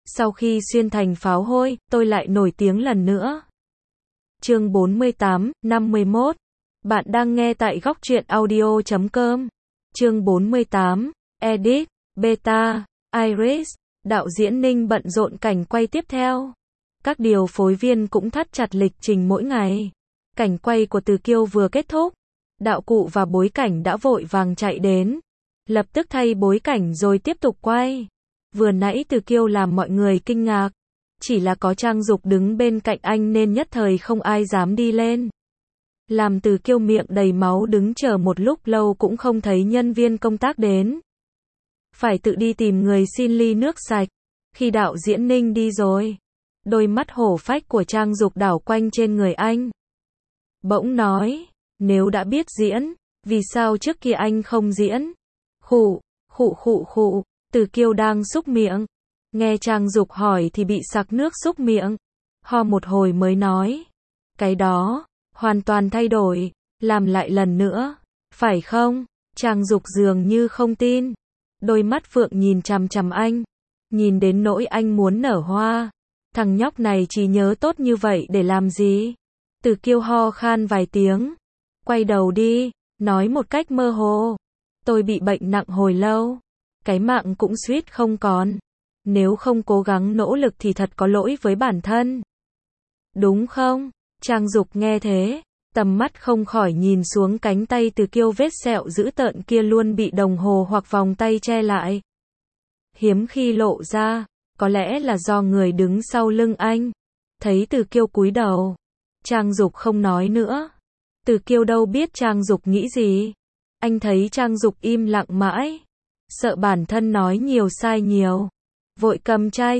Sau khi xuyên thành pháo hôi, tôi lại nổi tiếng lần nữa. Chương 48, năm 11. Bạn đang nghe tại góc truyện audio.com. Chương 48, Edit, Beta, Iris. Đạo diễn Ninh bận rộn cảnh quay tiếp theo. Các điều phối viên cũng thắt chặt lịch trình mỗi ngày. Cảnh quay của Từ Kiêu vừa kết thúc. Đạo cụ và bối cảnh đã vội vàng chạy đến. Lập tức thay bối cảnh rồi tiếp tục quay. Vừa nãy Từ Kiêu làm mọi người kinh ngạc. Chỉ là có Trang Dục đứng bên cạnh anh nên nhất thời không ai dám đi lên. Làm Từ Kiêu miệng đầy máu đứng chờ một lúc lâu cũng không thấy nhân viên công tác đến. Phải tự đi tìm người xin ly nước sạch. Khi đạo diễn Ninh đi rồi, đôi mắt hổ phách của Trang Dục đảo quanh trên người anh. Bỗng nói, nếu đã biết diễn, vì sao trước kia anh không diễn? Khụ, khụ khụ khụ, Từ Kiêu đang súc miệng. Nghe Trang Dục hỏi thì bị sặc nước súc miệng. Ho một hồi mới nói, cái đó, hoàn toàn thay đổi, làm lại lần nữa, phải không? Trang Dục dường như không tin. Đôi mắt phượng nhìn chằm chằm anh, nhìn đến nỗi anh muốn nở hoa. Thằng nhóc này chỉ nhớ tốt như vậy để làm gì? Từ Kiêu ho khan vài tiếng. Quay đầu đi, nói một cách mơ hồ. Tôi bị bệnh nặng hồi lâu. Cái mạng cũng suýt không còn. Nếu không cố gắng nỗ lực thì thật có lỗi với bản thân. Đúng không? Trang Dục nghe thế, tầm mắt không khỏi nhìn xuống cánh tay Từ Kiêu vết sẹo dữ tợn kia luôn bị đồng hồ hoặc vòng tay che lại. Hiếm khi lộ ra, có lẽ là do người đứng sau lưng anh. Thấy Từ Kiêu cúi đầu, Trang Dục không nói nữa. Từ Kiêu đâu biết Trang Dục nghĩ gì. Anh thấy Trang Dục im lặng mãi, sợ bản thân nói nhiều sai nhiều. Vội cầm chai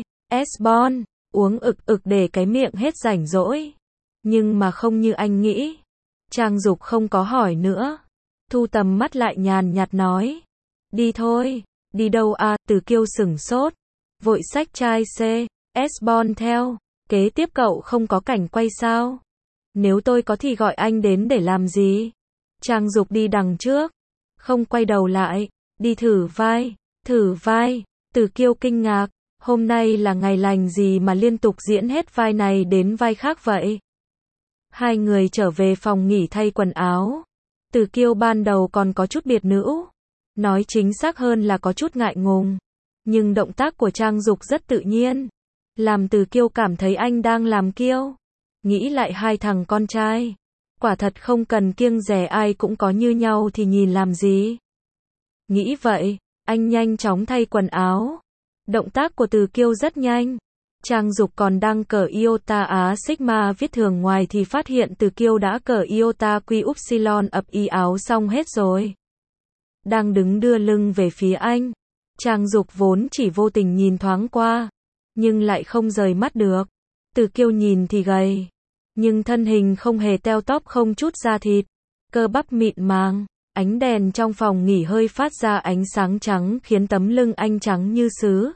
C.S. uống ực ực để cái miệng hết rảnh rỗi. Nhưng mà không như anh nghĩ. Trang Dục không có hỏi nữa. Thu tầm mắt lại nhàn nhạt nói. Đi thôi. Đi đâu à? Từ Kiêu sửng sốt. Vội xách chai C.S. theo. Kế tiếp cậu không có cảnh quay sao? Nếu tôi có thì gọi anh đến để làm gì? Trang Dục đi đằng trước. Không quay đầu lại. Đi thử vai. Thử vai. Từ Kiêu kinh ngạc. Hôm nay là ngày lành gì mà liên tục diễn hết vai này đến vai khác vậy? Hai người trở về phòng nghỉ thay quần áo. Từ Kiêu ban đầu còn có chút biệt nữ. Nói chính xác hơn là có chút ngại ngùng. Nhưng động tác của Trang Dục rất tự nhiên. Làm Từ Kiêu cảm thấy anh đang làm kiêu. Nghĩ lại hai thằng con trai. Quả thật không cần kiêng dè ai cũng có như nhau thì nhìn làm gì. Nghĩ vậy, anh nhanh chóng thay quần áo. Động tác của Từ Kiêu rất nhanh. Trang Dục còn đang cởi iota Á Sigma viết thường ngoài thì phát hiện Từ Kiêu đã cởi iota Quy Upsilon ập y áo xong hết rồi. Đang đứng đưa lưng về phía anh. Trang Dục vốn chỉ vô tình nhìn thoáng qua, nhưng lại không rời mắt được. Từ Kiêu nhìn thì gầy, nhưng thân hình không hề teo tóp, không chút da thịt, cơ bắp mịn màng. Ánh đèn trong phòng nghỉ hơi phát ra ánh sáng trắng khiến tấm lưng anh trắng như sứ.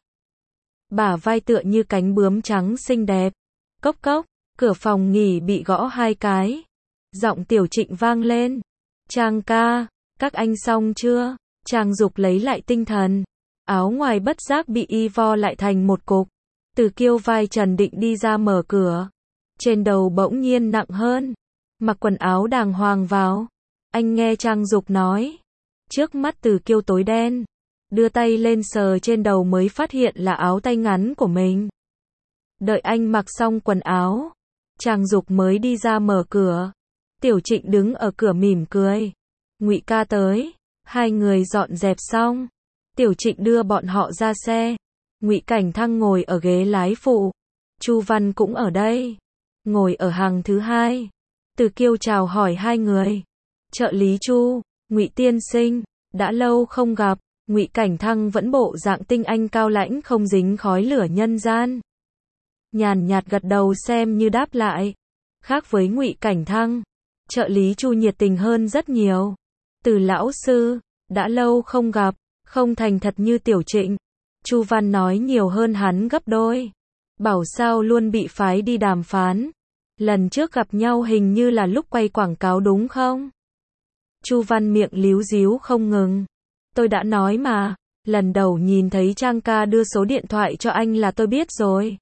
Bả vai tựa như cánh bướm trắng xinh đẹp. Cốc cốc, cửa phòng nghỉ bị gõ hai cái. Giọng Tiểu Trịnh vang lên. Trang ca, các anh xong chưa? Trang Dục lấy lại tinh thần. Áo ngoài bất giác bị y vo lại thành một cục. Từ Kiêu vai trần định đi ra mở cửa. Trên đầu bỗng nhiên nặng hơn. Mặc quần áo đàng hoàng vào. Anh nghe Trang Dục nói. Trước mắt Từ Kiêu tối đen. Đưa tay lên sờ trên đầu mới phát hiện là áo tay ngắn của mình. Đợi anh mặc xong quần áo, Trang Dục mới đi ra mở cửa. Tiểu Trịnh đứng ở cửa mỉm cười. Ngụy ca tới. Hai người dọn dẹp xong, Tiểu Trịnh đưa bọn họ ra xe. Ngụy Cảnh Thăng ngồi ở ghế lái phụ. Chu Văn cũng ở đây, ngồi ở hàng thứ hai. Từ Kiêu chào hỏi hai người. Trợ lý Chu, Ngụy tiên sinh, đã lâu không gặp. Ngụy Cảnh Thăng vẫn bộ dạng tinh anh cao lãnh không dính khói lửa nhân gian. Nhàn nhạt gật đầu xem như đáp lại. Khác với Ngụy Cảnh Thăng, trợ lý Chu nhiệt tình hơn rất nhiều. Từ lão sư, đã lâu không gặp, không thành thật như Tiểu Trịnh. Chu Văn nói nhiều hơn hắn gấp đôi. Bảo sao luôn bị phái đi đàm phán. Lần trước gặp nhau hình như là lúc quay quảng cáo đúng không? Chu Văn miệng líu díu không ngừng. Tôi đã nói mà, Lần đầu nhìn thấy Trang ca đưa số điện thoại cho anh là tôi biết rồi.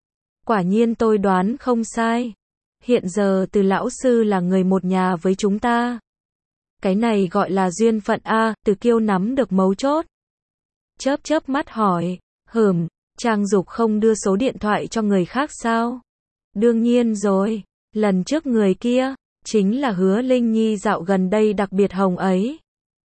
Quả nhiên tôi đoán không sai. Hiện giờ Từ lão sư là người một nhà với chúng ta. Cái này gọi là duyên phận a, Từ Kiêu nắm được mấu chốt. Chớp chớp mắt hỏi, Trang Dục không đưa số điện thoại cho người khác sao? Đương nhiên rồi, lần trước người kia, chính là Hứa Linh Nhi dạo gần đây đặc biệt hồng ấy.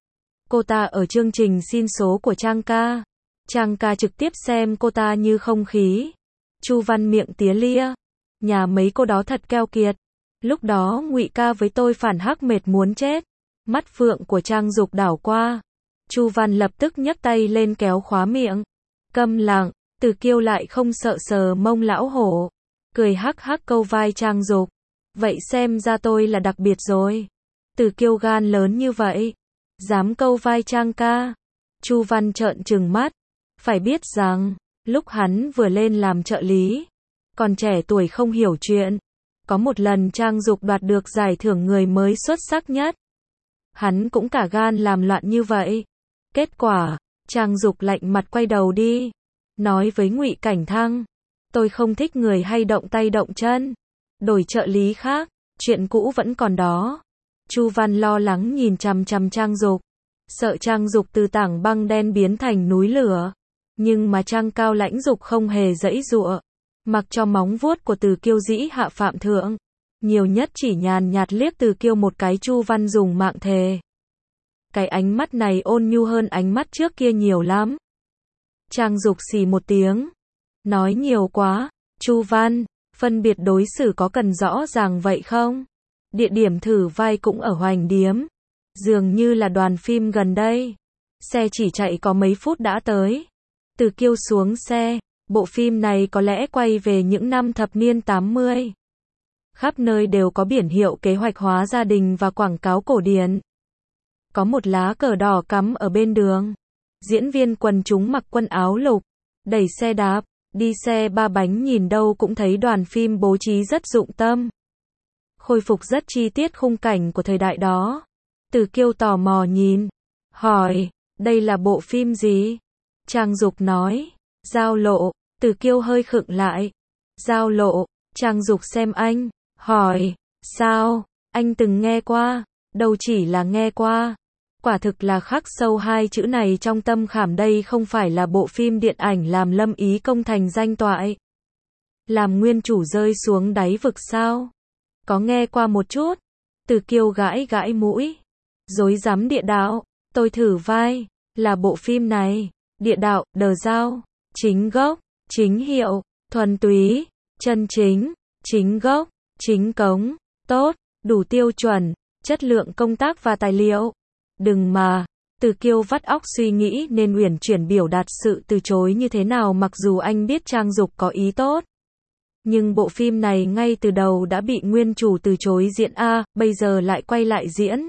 Cô ta ở chương trình xin số của Trang ca. Trang ca trực tiếp xem cô ta như không khí. Chu Văn miệng tía lia. Nhà mấy cô đó thật keo kiệt. Lúc đó Ngụy ca với tôi phản hắc mệt muốn chết. Mắt phượng của Trang Dục đảo qua. Chu Văn lập tức nhấc tay lên kéo khóa miệng. Câm lặng, Từ Kiêu lại không sợ sờ mông lão hổ. Cười hắc hắc câu vai Trang Dục. Vậy xem ra tôi là đặc biệt rồi. Từ Kiêu gan lớn như vậy. Dám câu vai Trang ca. Chu Văn trợn trừng mắt. Phải biết rằng, lúc hắn vừa lên làm trợ lý, còn trẻ tuổi không hiểu chuyện. Có một lần Trang Dục đoạt được giải thưởng người mới xuất sắc nhất. Hắn cũng cả gan làm loạn như vậy. Kết quả, Trang Dục lạnh mặt quay đầu đi. Nói với Ngụy Cảnh Thăng. Tôi không thích người hay động tay động chân. Đổi trợ lý khác, chuyện cũ vẫn còn đó. Chu Văn lo lắng nhìn chằm chằm Trang Dục. Sợ Trang Dục từ tảng băng đen biến thành núi lửa. Nhưng mà Trang Cao Lãnh Dục không hề giãy giụa. Mặc cho móng vuốt của Từ Kiêu dĩ hạ phạm thượng. Nhiều nhất chỉ nhàn nhạt liếc Từ Kiêu một cái. Chu Văn dùng mạng thề. Cái ánh mắt này ôn nhu hơn ánh mắt trước kia nhiều lắm. Trang Dục xì một tiếng. Nói nhiều quá. Chu Văn, phân biệt đối xử có cần rõ ràng vậy không? Địa điểm thử vai cũng ở Hoành Điếm. Dường như là đoàn phim gần đây. Xe chỉ chạy có mấy phút đã tới. Từ Kiêu xuống xe. Bộ phim này có lẽ quay về những năm thập niên 80. Khắp nơi đều có biển hiệu kế hoạch hóa gia đình và quảng cáo cổ điển. Có một lá cờ đỏ cắm ở bên đường. Diễn viên quần chúng mặc quần áo lục, đẩy xe đạp, đi xe ba bánh nhìn đâu cũng thấy đoàn phim bố trí rất dụng tâm. Khôi phục rất chi tiết khung cảnh của thời đại đó. Từ Kiêu tò mò nhìn, hỏi, đây là bộ phim gì? Trang Dục nói, Giao lộ. Từ Kiêu hơi khựng lại. Giao lộ. Trang Dục xem anh, hỏi, sao? Anh từng nghe qua? Đâu chỉ là nghe qua. Quả thực là khắc sâu hai chữ này trong tâm khảm. Đây không phải là bộ phim điện ảnh làm Lâm Ý công thành danh toại. Làm nguyên chủ rơi xuống đáy vực sao? Có nghe qua một chút. Từ Kiêu gãi gãi mũi. Dối rắm địa đạo. Tôi thử vai. Là bộ phim này. Địa đạo, đờ dao. Chính gốc. Chính hiệu. Thuần túy. Chân chính. Chính gốc. Chính cống. Tốt. Đủ tiêu chuẩn. Chất lượng công tác và tài liệu. Đừng mà. Từ Kiêu vắt óc suy nghĩ nên uyển chuyển biểu đạt sự từ chối như thế nào, mặc dù anh biết Trang Dục có ý tốt. Nhưng bộ phim này ngay từ đầu đã bị nguyên chủ từ chối diễn a, bây giờ lại quay lại diễn.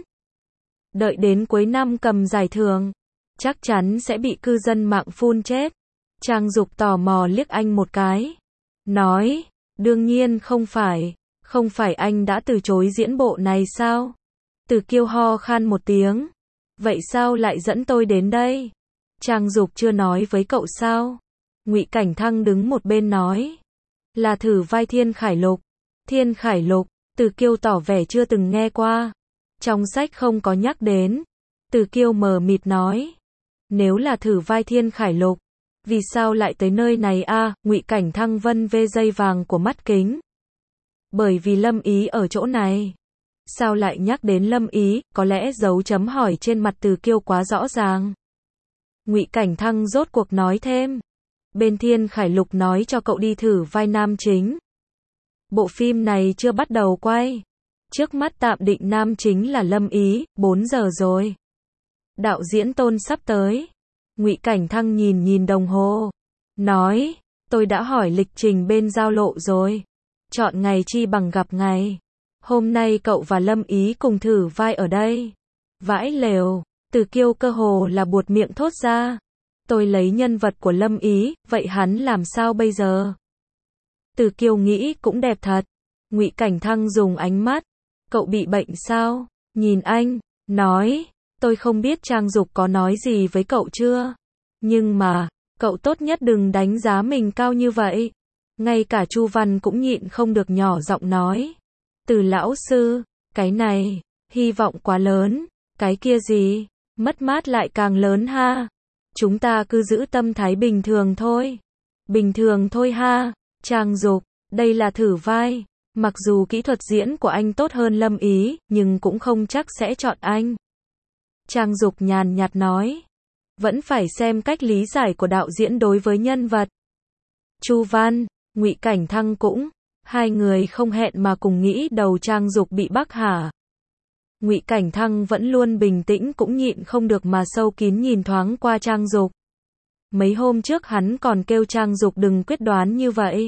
Đợi đến cuối năm cầm giải thưởng, chắc chắn sẽ bị cư dân mạng phun chết. Trang Dục tò mò liếc anh một cái. Nói, đương nhiên không phải. Không phải anh đã từ chối diễn bộ này sao? Từ Kiêu ho khan một tiếng. Vậy sao lại dẫn tôi đến đây? Trang Dục chưa nói với cậu sao? Ngụy Cảnh Thăng đứng một bên nói. Là thử vai Thiên Khải Lục. Thiên Khải Lục. Từ Kiêu tỏ vẻ chưa từng nghe qua. Trong sách không có nhắc đến. Từ Kiêu mờ mịt nói. Nếu là thử vai Thiên Khải Lục, vì sao lại tới nơi này a? Ngụy Cảnh Thăng vân vê dây vàng của mắt kính. Bởi vì Lâm Ý ở chỗ này. Sao lại nhắc đến Lâm Ý? Có lẽ dấu chấm hỏi trên mặt Từ Kiêu quá rõ ràng. Ngụy Cảnh Thăng rốt cuộc nói thêm. Bên Thiên Khải Lục nói cho cậu đi thử vai nam chính. Bộ phim này chưa bắt đầu quay. Trước mắt tạm định nam chính là Lâm Ý. 4 giờ rồi. Đạo diễn Tôn sắp tới. Ngụy Cảnh Thăng nhìn đồng hồ. Nói, tôi đã hỏi lịch trình bên Giao lộ rồi. Chọn ngày chi bằng gặp ngày. Hôm nay cậu và Lâm Ý cùng thử vai ở đây. Vãi lều. Từ Kiêu cơ hồ là buột miệng thốt ra. Tôi lấy nhân vật của Lâm Ý, vậy hắn làm sao bây giờ? Từ Kiêu nghĩ cũng đẹp thật. Ngụy Cảnh Thăng dùng ánh mắt. Cậu bị bệnh sao? Nhìn anh, nói. Tôi không biết Trang Dục có nói gì với cậu chưa? Nhưng mà, cậu tốt nhất đừng đánh giá mình cao như vậy. Ngay cả Chu Văn cũng nhịn không được nhỏ giọng nói. Từ lão sư, cái này, hy vọng quá lớn, cái kia gì, mất mát lại càng lớn ha. Chúng ta cứ giữ tâm thái bình thường thôi. Bình thường thôi ha. Trang Dục, đây là thử vai. Mặc dù kỹ thuật diễn của anh tốt hơn Lâm Ý, nhưng cũng không chắc sẽ chọn anh. Trang Dục nhàn nhạt nói. Vẫn phải xem cách lý giải của đạo diễn đối với nhân vật. Chu Văn, Ngụy Cảnh Thăng cũng, hai người không hẹn mà cùng nghĩ đầu Trang Dục bị bắt hả. Ngụy Cảnh Thăng vẫn luôn bình tĩnh cũng nhịn không được mà sâu kín nhìn thoáng qua Trang Dục. Mấy hôm trước hắn còn kêu Trang Dục đừng quyết đoán như vậy.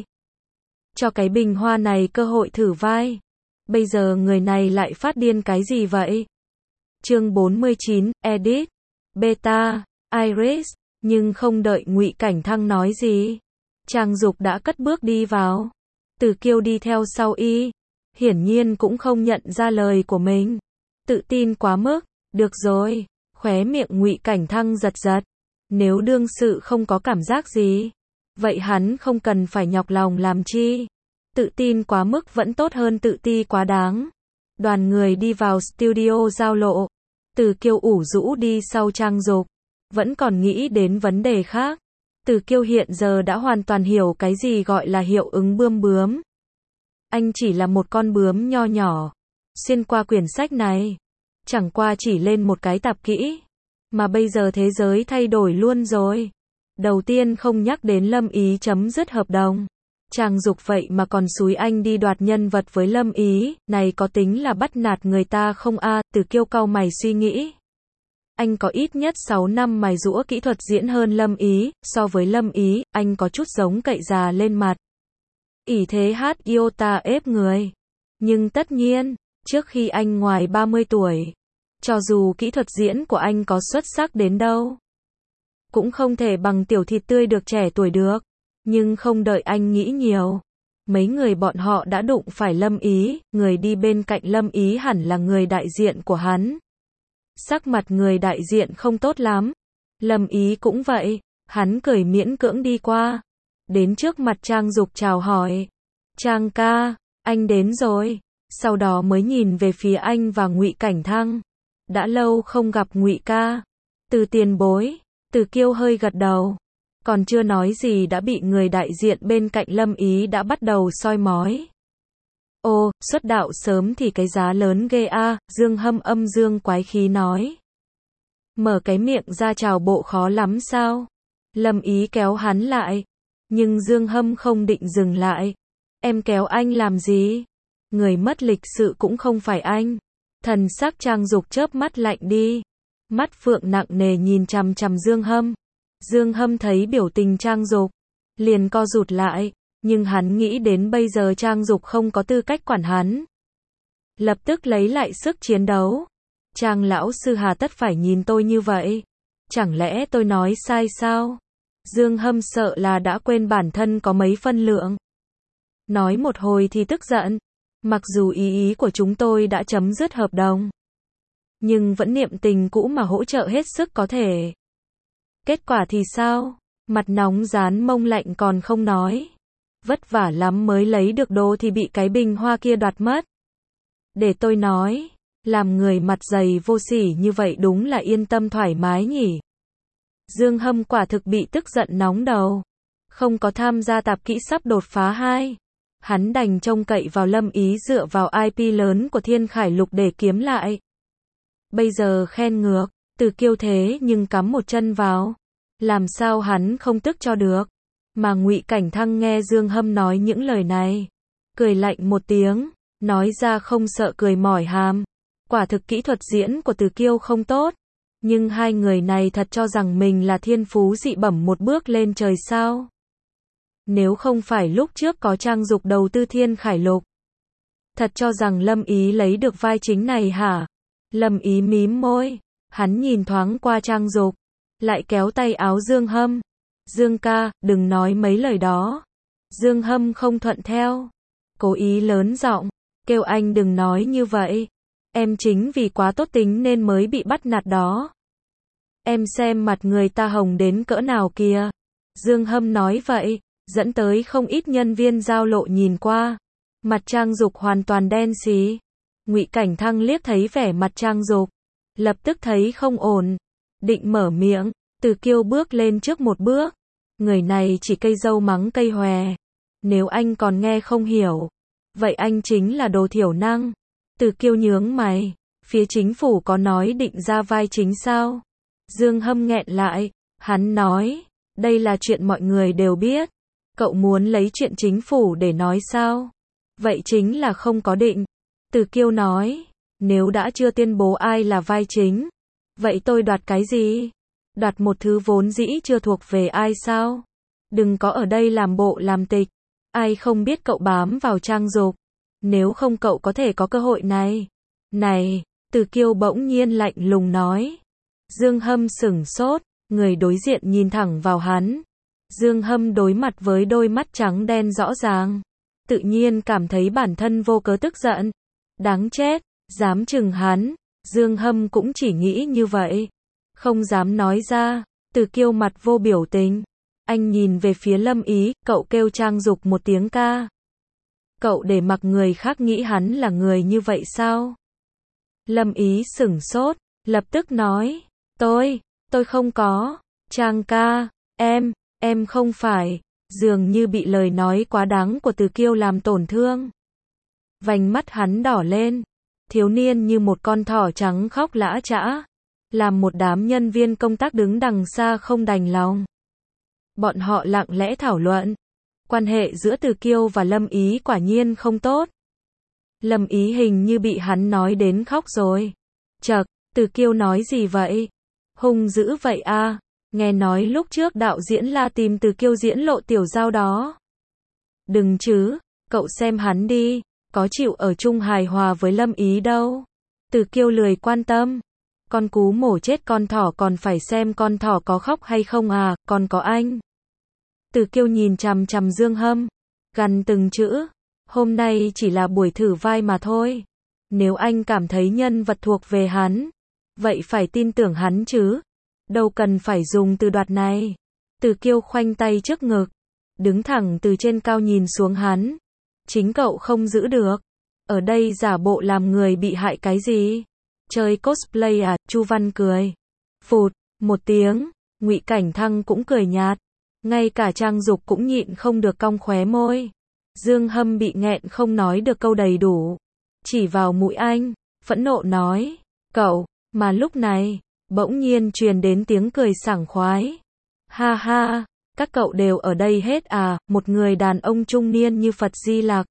Cho cái bình hoa này cơ hội thử vai. Bây giờ người này lại phát điên cái gì vậy? Chương 49, Edit, Beta, Iris, nhưng không đợi Ngụy Cảnh Thăng nói gì. Trang Dục đã cất bước đi vào. Từ Kiêu đi theo sau y. Hiển nhiên cũng không nhận ra lời của mình. Tự tin quá mức. Được rồi. Khóe miệng Ngụy Cảnh Thăng giật giật. Nếu đương sự không có cảm giác gì, vậy hắn không cần phải nhọc lòng làm chi. Tự tin quá mức vẫn tốt hơn tự ti quá đáng. Đoàn người đi vào studio giao lộ. Từ Kiêu ủ rũ đi sau Trang Dục. Vẫn còn nghĩ đến vấn đề khác. Từ Kiêu hiện giờ đã hoàn toàn hiểu cái gì gọi là hiệu ứng bươm bướm. Anh chỉ là một con bướm nho nhỏ. Xuyên qua quyển sách này. Chẳng qua chỉ lên một cái tạp kỹ. Mà bây giờ thế giới thay đổi luôn rồi. Đầu tiên không nhắc đến Lâm Ý chấm dứt hợp đồng. Trang Dục vậy mà còn xúi anh đi đoạt nhân vật với Lâm Ý, này có tính là bắt nạt người ta không a? Từ Kiêu cau mày suy nghĩ. Anh có ít nhất 6 năm mài giũa kỹ thuật diễn hơn Lâm Ý, so với Lâm Ý, anh có chút giống cậy già lên mặt. Ỷ thế hát iota ép người. Nhưng tất nhiên, trước khi anh ngoài 30 tuổi, cho dù kỹ thuật diễn của anh có xuất sắc đến đâu, cũng không thể bằng tiểu thịt tươi được trẻ tuổi được. Nhưng không đợi anh nghĩ nhiều. Mấy người bọn họ đã đụng phải Lâm Ý, người đi bên cạnh Lâm Ý hẳn là người đại diện của hắn. Sắc mặt người đại diện không tốt lắm. Lâm Ý cũng vậy, hắn cười miễn cưỡng đi qua. Đến trước mặt Trang Dục chào hỏi. Trang ca, anh đến rồi. Sau đó mới nhìn về phía anh và Ngụy Cảnh Thăng. Đã lâu không gặp Ngụy ca. Từ tiền bối. Từ Kiêu hơi gật đầu. Còn chưa nói gì đã bị người đại diện bên cạnh Lâm Ý đã bắt đầu soi mói. Ô, xuất đạo sớm thì cái giá lớn ghê a, Dương Hâm âm dương quái khí nói. Mở cái miệng ra chào bộ khó lắm sao? Lâm Ý kéo hắn lại. Nhưng Dương Hâm không định dừng lại. Em kéo anh làm gì? Người mất lịch sự cũng không phải anh. Thần sắc Trang Dục chớp mắt lạnh đi. Mắt phượng nặng nề nhìn chằm chằm Dương Hâm. Dương Hâm thấy biểu tình Trang Dục, liền co rụt lại, nhưng hắn nghĩ đến bây giờ Trang Dục không có tư cách quản hắn. Lập tức lấy lại sức chiến đấu. Trang lão sư hà tất phải nhìn tôi như vậy? Chẳng lẽ tôi nói sai sao? Dương Hâm sợ là đã quên bản thân có mấy phân lượng. Nói một hồi thì tức giận. Mặc dù ý của chúng tôi đã chấm dứt hợp đồng, nhưng vẫn niệm tình cũ mà hỗ trợ hết sức có thể. Kết quả thì sao? Mặt nóng dán mông lạnh còn không nói. Vất vả lắm mới lấy được đồ thì bị cái bình hoa kia đoạt mất. Để tôi nói, làm người mặt dày vô sỉ như vậy đúng là yên tâm thoải mái nhỉ. Dương Hâm quả thực bị tức giận nóng đầu. Không có tham gia tạp kỹ sắp đột phá 2. Hắn đành trông cậy vào Lâm Ý dựa vào IP lớn của Thiên Khải Lục để kiếm lại. Bây giờ khen ngược. Từ Kiêu thế nhưng cắm một chân vào. Làm sao hắn không tức cho được. Mà Ngụy Cảnh Thăng nghe Dương Hâm nói những lời này. Cười lạnh một tiếng. Nói ra không sợ cười mỏi hàm. Quả thực kỹ thuật diễn của Từ Kiêu không tốt. Nhưng hai người này thật cho rằng mình là thiên phú dị bẩm một bước lên trời sao. Nếu không phải lúc trước có Trang Dục đầu tư Thiên Khải Lục. Thật cho rằng Lâm Ý lấy được vai chính này hả? Lâm Ý mím môi. Hắn nhìn thoáng qua Trang Dục, lại kéo tay áo Dương Hâm. Dương ca, đừng nói mấy lời đó. Dương Hâm không thuận theo. Cố ý lớn giọng, kêu anh đừng nói như vậy. Em chính vì quá tốt tính nên mới bị bắt nạt đó. Em xem mặt người ta hồng đến cỡ nào kìa. Dương Hâm nói vậy, dẫn tới không ít nhân viên giao lộ nhìn qua. Mặt Trang Dục hoàn toàn đen xí. Ngụy Cảnh Thăng liếc thấy vẻ mặt Trang Dục, lập tức thấy không ổn, định mở miệng, Từ Kiêu bước lên trước một bước. Người này chỉ cây dâu mắng cây hòe. Nếu anh còn nghe không hiểu, vậy anh chính là đồ thiểu năng. Từ Kiêu nhướng mày, phía chính phủ có nói định ra vai chính sao? Dương Hâm nghẹn lại, hắn nói, đây là chuyện mọi người đều biết. Cậu muốn lấy chuyện chính phủ để nói sao? Vậy chính là không có định. Từ Kiêu nói, nếu đã chưa tuyên bố ai là vai chính, vậy tôi đoạt cái gì? Đoạt một thứ vốn dĩ chưa thuộc về ai sao? Đừng có ở đây làm bộ làm tịch. Ai không biết cậu bám vào Trang Dục. Nếu không cậu có thể có cơ hội này. Này, Từ Kiêu bỗng nhiên lạnh lùng nói. Dương Hâm sửng sốt, người đối diện nhìn thẳng vào hắn. Dương Hâm đối mặt với đôi mắt trắng đen rõ ràng. Tự nhiên cảm thấy bản thân vô cớ tức giận. Đáng chết, dám chừng hắn. Dương Hâm cũng chỉ nghĩ như vậy. Không dám nói ra. Từ Kiêu mặt vô biểu tình. Anh nhìn về phía Lâm Ý, cậu kêu Trang Dục một tiếng ca. Cậu để mặc người khác nghĩ hắn là người như vậy sao? Lâm Ý sửng sốt, lập tức nói. Tôi không có. Trang ca, em không phải. Dường như bị lời nói quá đáng của Từ Kiêu làm tổn thương. Vành mắt hắn đỏ lên. Thiếu niên như một con thỏ trắng khóc lã chã. Làm một đám nhân viên công tác đứng đằng xa không đành lòng. Bọn họ lặng lẽ thảo luận. Quan hệ giữa Từ Kiêu và Lâm Ý quả nhiên không tốt. Lâm Ý hình như bị hắn nói đến khóc rồi. Chậc, Từ Kiêu nói gì vậy? Hung dữ vậy à? Nghe nói lúc trước đạo diễn La tìm Từ Kiêu diễn lộ tiểu giao đó. Đừng chứ, cậu xem hắn đi, có chịu ở chung hài hòa với Lâm Ý đâu. Từ Kiêu lười quan tâm. Con cú mổ chết con thỏ còn phải xem con thỏ có khóc hay không à, còn có anh. Từ Kiêu nhìn chằm chằm Dương Hâm, gằn từng chữ. Hôm nay chỉ là buổi thử vai mà thôi. Nếu anh cảm thấy nhân vật thuộc về hắn, vậy phải tin tưởng hắn chứ. Đâu cần phải dùng từ đoạt này. Từ Kiêu khoanh tay trước ngực, đứng thẳng từ trên cao nhìn xuống hắn. Chính cậu không giữ được. Ở đây giả bộ làm người bị hại cái gì? Chơi cosplay à? Chu Văn cười. Phụt, một tiếng, Ngụy Cảnh Thăng cũng cười nhạt. Ngay cả Trang Dục cũng nhịn không được cong khóe môi. Dương Hâm bị nghẹn không nói được câu đầy đủ. Chỉ vào mũi anh, phẫn nộ nói. Cậu, mà lúc này, bỗng nhiên truyền đến tiếng cười sảng khoái. Ha ha, các cậu đều ở đây hết à? Một người đàn ông trung niên như Phật Di Lặc,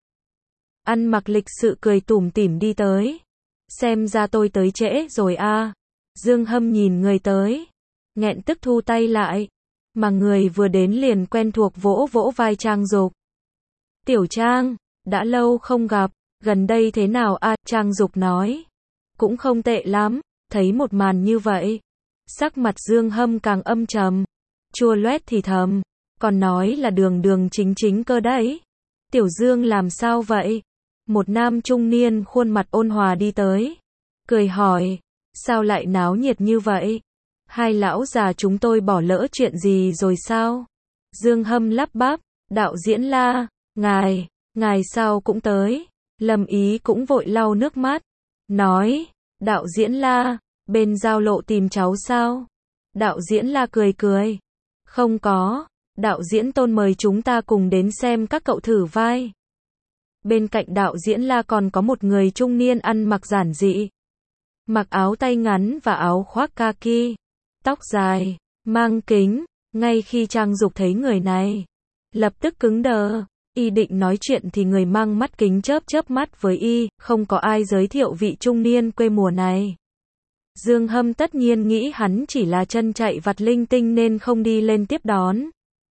ăn mặc lịch sự cười tủm tỉm đi tới. Xem ra tôi tới trễ rồi à? Dương Hâm nhìn người tới, nghẹn tức thu tay lại. Mà người vừa đến liền quen thuộc vỗ vỗ vai Trang Dục. Tiểu Trang, đã lâu không gặp, gần đây thế nào à? Trang Dục nói. Cũng không tệ lắm. Thấy một màn như vậy, sắc mặt Dương Hâm càng âm trầm, chua loét thì thầm, còn nói là đường đường chính chính cơ đấy. Tiểu Dương làm sao vậy? Một nam trung niên khuôn mặt ôn hòa đi tới, cười hỏi, sao lại náo nhiệt như vậy? Hai lão già chúng tôi bỏ lỡ chuyện gì rồi sao? Dương Hâm lắp bắp, đạo diễn La, ngài sao cũng tới? Lâm Ý cũng vội lau nước mắt, nói, đạo diễn La, bên giao lộ tìm cháu sao? Đạo diễn La cười cười, không có, đạo diễn Tôn mời chúng ta cùng đến xem các cậu thử vai. Bên cạnh đạo diễn La còn có một người trung niên ăn mặc giản dị, mặc áo tay ngắn và áo khoác kaki, tóc dài, mang kính. Ngay khi Trang Dục thấy người này, lập tức cứng đờ. Y định nói chuyện thì người mang mắt kính chớp chớp mắt với y, không có ai giới thiệu vị trung niên quê mùa này. Dương Hâm tất nhiên nghĩ hắn chỉ là chân chạy vặt linh tinh nên không đi lên tiếp đón.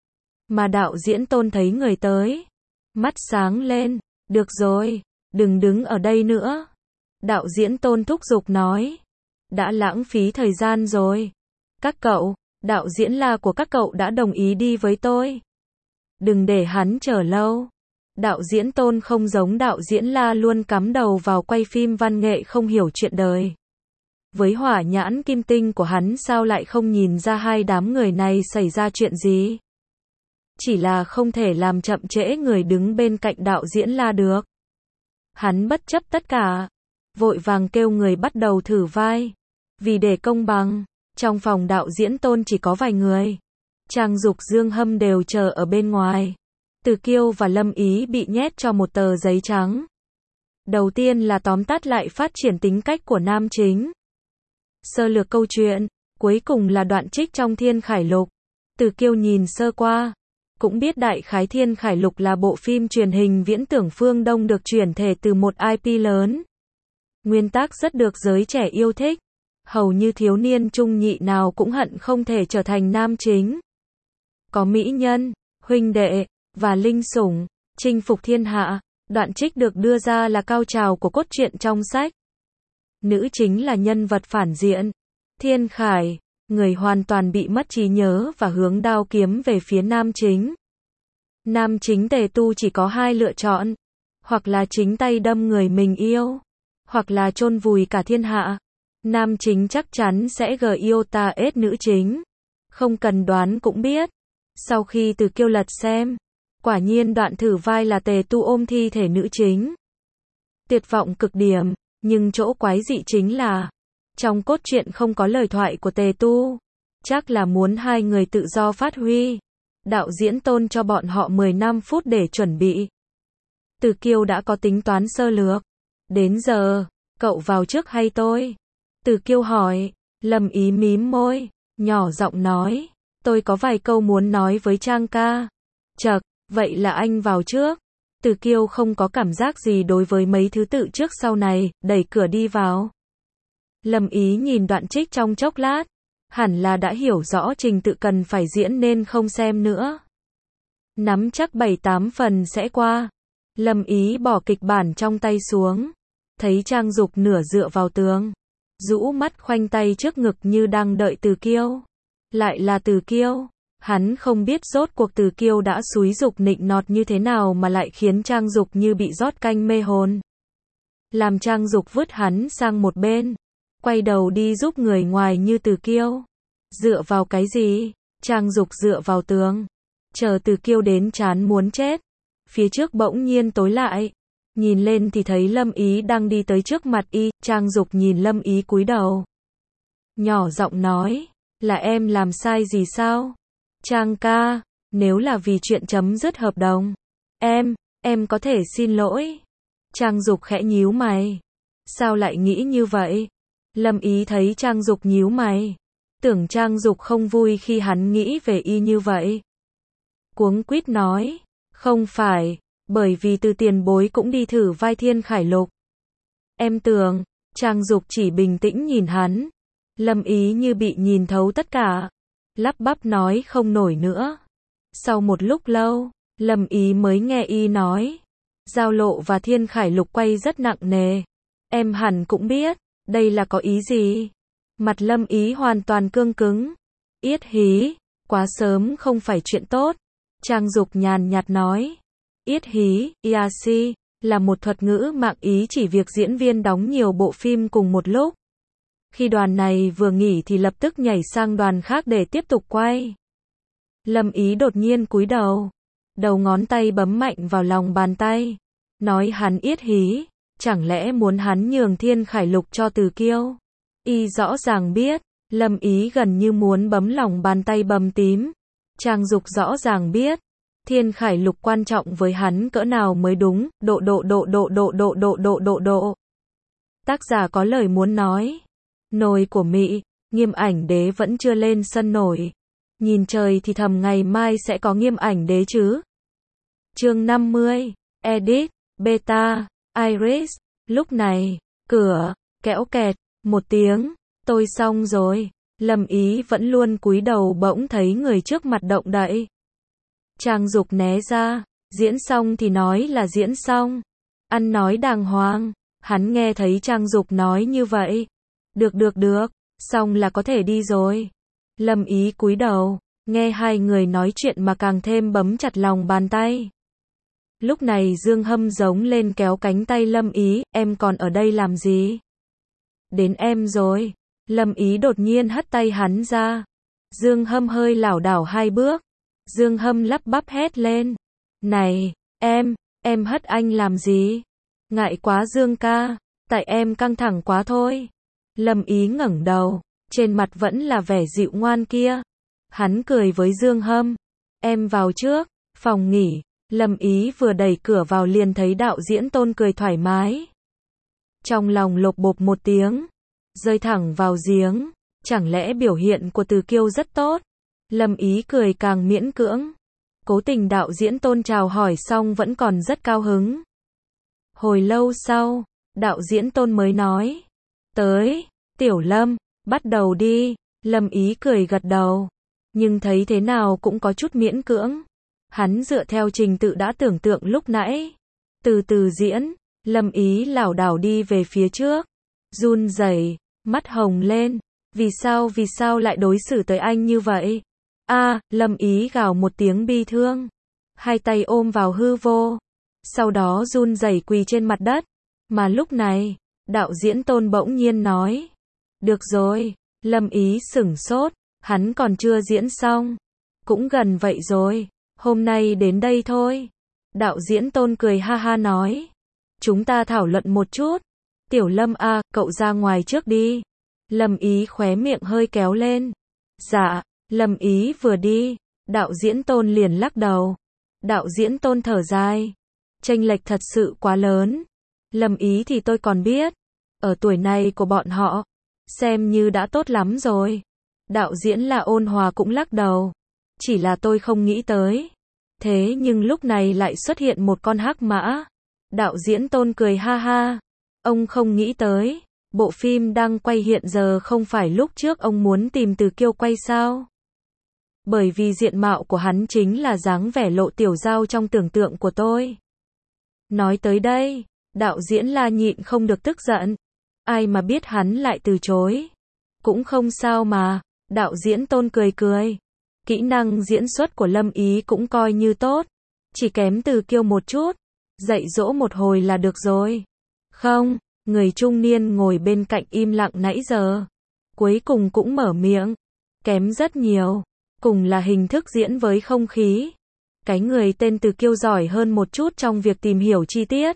Mà đạo diễn Tôn thấy người tới, mắt sáng lên, được rồi, đừng đứng ở đây nữa. Đạo diễn Tôn thúc giục nói, đã lãng phí thời gian rồi. Các cậu, đạo diễn La của các cậu đã đồng ý đi với tôi. Đừng để hắn chờ lâu. Đạo diễn Tôn không giống đạo diễn La luôn cắm đầu vào quay phim văn nghệ không hiểu chuyện đời. Với hỏa nhãn kim tinh của hắn sao lại không nhìn ra hai đám người này xảy ra chuyện gì? Chỉ là không thể làm chậm trễ người đứng bên cạnh đạo diễn La được. Hắn bất chấp tất cả, vội vàng kêu người bắt đầu thử vai. Vì để công bằng, trong phòng đạo diễn Tôn chỉ có vài người. Trang Dục, Dương Hâm đều chờ ở bên ngoài. Từ Kiêu và Lâm Ý bị nhét cho một tờ giấy trắng. Đầu tiên là tóm tắt lại phát triển tính cách của nam chính. Sơ lược câu chuyện, cuối cùng là đoạn trích trong Thiên Khải Lục. Từ Kiêu nhìn sơ qua, cũng biết đại khái Thiên Khải Lục là bộ phim truyền hình viễn tưởng phương Đông được chuyển thể từ một IP lớn. Nguyên tác rất được giới trẻ yêu thích. Hầu như thiếu niên trung nhị nào cũng hận không thể trở thành nam chính. Có mỹ nhân, huynh đệ, và linh sủng, chinh phục thiên hạ. Đoạn trích được đưa ra là cao trào của cốt truyện trong sách. Nữ chính là nhân vật phản diện. Thiên Khải, người hoàn toàn bị mất trí nhớ và hướng đao kiếm về phía nam chính. Nam chính Tề Tu chỉ có hai lựa chọn. Hoặc là chính tay đâm người mình yêu. Hoặc là chôn vùi cả thiên hạ. Nam chính chắc chắn sẽ giết nữ chính. Không cần đoán cũng biết. Sau khi Từ Kiêu lật xem, quả nhiên đoạn thử vai là Tề Tu ôm thi thể nữ chính. Tuyệt vọng cực điểm, nhưng chỗ quái dị chính là trong cốt truyện không có lời thoại của Tề Tu. Chắc là muốn hai người tự do phát huy. Đạo diễn Tôn cho bọn họ 15 phút để chuẩn bị. Từ Kiêu đã có tính toán sơ lược. Đến giờ, cậu vào trước hay tôi? Từ Kiêu hỏi. Lâm Ý mím môi, nhỏ giọng nói, tôi có vài câu muốn nói với Trang ca. Chậc, vậy là anh vào trước. Từ Kiêu không có cảm giác gì đối với mấy thứ tự trước sau này, đẩy cửa đi vào. Lâm Ý nhìn đoạn trích trong chốc lát, hẳn là đã hiểu rõ trình tự cần phải diễn nên không xem nữa. Nắm chắc 7-8 phần sẽ qua. Lâm Ý bỏ kịch bản trong tay xuống, thấy Trang Dục nửa dựa vào tường, rũ mắt khoanh tay trước ngực như đang đợi Từ Kiêu. Lại là Từ Kiêu. Hắn không biết rốt cuộc Từ Kiêu đã xúi giục nịnh nọt như thế nào mà lại khiến Trang Dục như bị rót canh mê hồn. Làm Trang Dục vứt hắn sang một bên, quay đầu đi giúp người ngoài như Từ Kiêu. Dựa vào cái gì? Trang Dục dựa vào tường, chờ Từ Kiêu đến chán muốn chết. Phía trước bỗng nhiên tối lại. Nhìn lên thì thấy Lâm Ý đang đi tới trước mặt y. Trang Dục nhìn Lâm Ý cúi đầu, nhỏ giọng nói, là em làm sai gì sao? Trang ca, nếu là vì chuyện chấm dứt hợp đồng, em có thể xin lỗi. Trang Dục khẽ nhíu mày. Sao lại nghĩ như vậy? Lâm Ý thấy Trang Dục nhíu mày, tưởng Trang Dục không vui khi hắn nghĩ về y như vậy. Cuống quýt nói, không phải, bởi vì Từ tiền bối cũng đi thử vai Thiên Khải Lục. Em tưởng. Trang Dục chỉ bình tĩnh nhìn hắn. Lâm Ý như bị nhìn thấu tất cả, lắp bắp nói không nổi nữa. Sau một lúc lâu, Lâm Ý mới nghe y nói, Giao Lộ và Thiên Khải Lục quay rất nặng nề. Em hẳn cũng biết, đây là có ý gì? Mặt Lâm Ý hoàn toàn cương cứng. Yết hí, quá sớm không phải chuyện tốt. Trang Dục nhàn nhạt nói. Yết hí, IAC, là một thuật ngữ mạng ý chỉ việc diễn viên đóng nhiều bộ phim cùng một lúc. Khi đoàn này vừa nghỉ thì lập tức nhảy sang đoàn khác để tiếp tục quay. Lâm Ý đột nhiên cúi đầu, đầu ngón tay bấm mạnh vào lòng bàn tay, nói hắn yết hí, chẳng lẽ muốn hắn nhường Thiên Khải Lục cho Từ Kiêu? Y rõ ràng biết, Lâm Ý gần như muốn bấm lòng bàn tay bầm tím. Trang Dục rõ ràng biết, Thiên Khải Lục quan trọng với hắn cỡ nào mới đúng. Tác giả có lời muốn nói. Nồi của Mỹ, Nghiêm Ảnh Đế vẫn chưa lên sân nổi. Nhìn trời thì thầm ngày mai sẽ có Nghiêm Ảnh Đế chứ. Chương 50, Edit, Beta, Iris. Lúc này, cửa, kéo kẹt, một tiếng, tôi xong rồi. Lâm Ý vẫn luôn cúi đầu bỗng thấy người trước mặt động đậy. Trang Dục né ra, diễn xong thì nói là diễn xong. Ăn nói đàng hoàng, hắn nghe thấy Trang Dục nói như vậy. Được, xong là có thể đi rồi. Lâm Ý cúi đầu, nghe hai người nói chuyện mà càng thêm bấm chặt lòng bàn tay. Lúc này Dương Hâm giống lên kéo cánh tay Lâm Ý, em còn ở đây làm gì? Đến em rồi. Lâm Ý đột nhiên hất tay hắn ra. Dương Hâm hơi lảo đảo 2 bước. Dương Hâm lắp bắp hét lên. Này, em hất anh làm gì? Ngại quá Dương ca, tại em căng thẳng quá thôi. Lâm Ý ngẩng đầu, trên mặt vẫn là vẻ dịu ngoan kia. Hắn cười với Dương Hâm. Em vào trước, phòng nghỉ. Lâm Ý vừa đẩy cửa vào liền thấy đạo diễn Tôn cười thoải mái. Trong lòng lộp bộp một tiếng, rơi thẳng vào giếng. Chẳng lẽ biểu hiện của Từ Kiêu rất tốt? Lâm Ý cười càng miễn cưỡng. Cố tình đạo diễn Tôn chào hỏi xong vẫn còn rất cao hứng. Hồi lâu sau, đạo diễn Tôn mới nói. Tới, Tiểu Lâm, bắt đầu đi. Lâm Ý cười gật đầu. Nhưng thấy thế nào cũng có chút miễn cưỡng. Hắn dựa theo trình tự đã tưởng tượng lúc nãy. Từ từ diễn, Lâm Ý lảo đảo đi về phía trước. Run rẩy, mắt hồng lên. Vì sao lại đối xử tới anh như vậy? Lâm Ý gào một tiếng bi thương. 2 tay ôm vào hư vô. Sau đó run rẩy quỳ trên mặt đất. Mà lúc này, đạo diễn Tôn bỗng nhiên nói. Được rồi, Lâm Ý sửng sốt. Hắn còn chưa diễn xong. Cũng gần vậy rồi. Hôm nay đến đây thôi. Đạo diễn Tôn cười ha ha nói. Chúng ta thảo luận một chút. Tiểu Lâm cậu ra ngoài trước đi. Lâm Ý khóe miệng hơi kéo lên. Dạ, Lâm Ý vừa đi. Đạo diễn Tôn liền lắc đầu. Đạo diễn Tôn thở dài. Chênh lệch thật sự quá lớn. Lâm Ý thì tôi còn biết. Ở tuổi này của bọn họ, xem như đã tốt lắm rồi. Đạo diễn là ôn hòa cũng lắc đầu. Chỉ là tôi không nghĩ tới. Thế nhưng lúc này lại xuất hiện một con hắc mã. Đạo diễn Tôn cười ha ha. Ông không nghĩ tới. Bộ phim đang quay hiện giờ không phải lúc trước ông muốn tìm Từ Kiêu quay sao? Bởi vì diện mạo của hắn chính là dáng vẻ Lộ Tiểu Giao trong tưởng tượng của tôi. Nói tới đây, đạo diễn La nhịn không được tức giận. Ai mà biết hắn lại từ chối. Cũng không sao mà, đạo diễn Tôn cười cười. Kỹ năng diễn xuất của Lâm Ý cũng coi như tốt. Chỉ kém Từ Kiêu một chút. Dạy dỗ một hồi là được rồi. Không, người trung niên ngồi bên cạnh im lặng nãy giờ. Cuối cùng cũng mở miệng. Kém rất nhiều. Cùng là hình thức diễn với không khí. Cái người tên Từ Kiêu giỏi hơn một chút trong việc tìm hiểu chi tiết.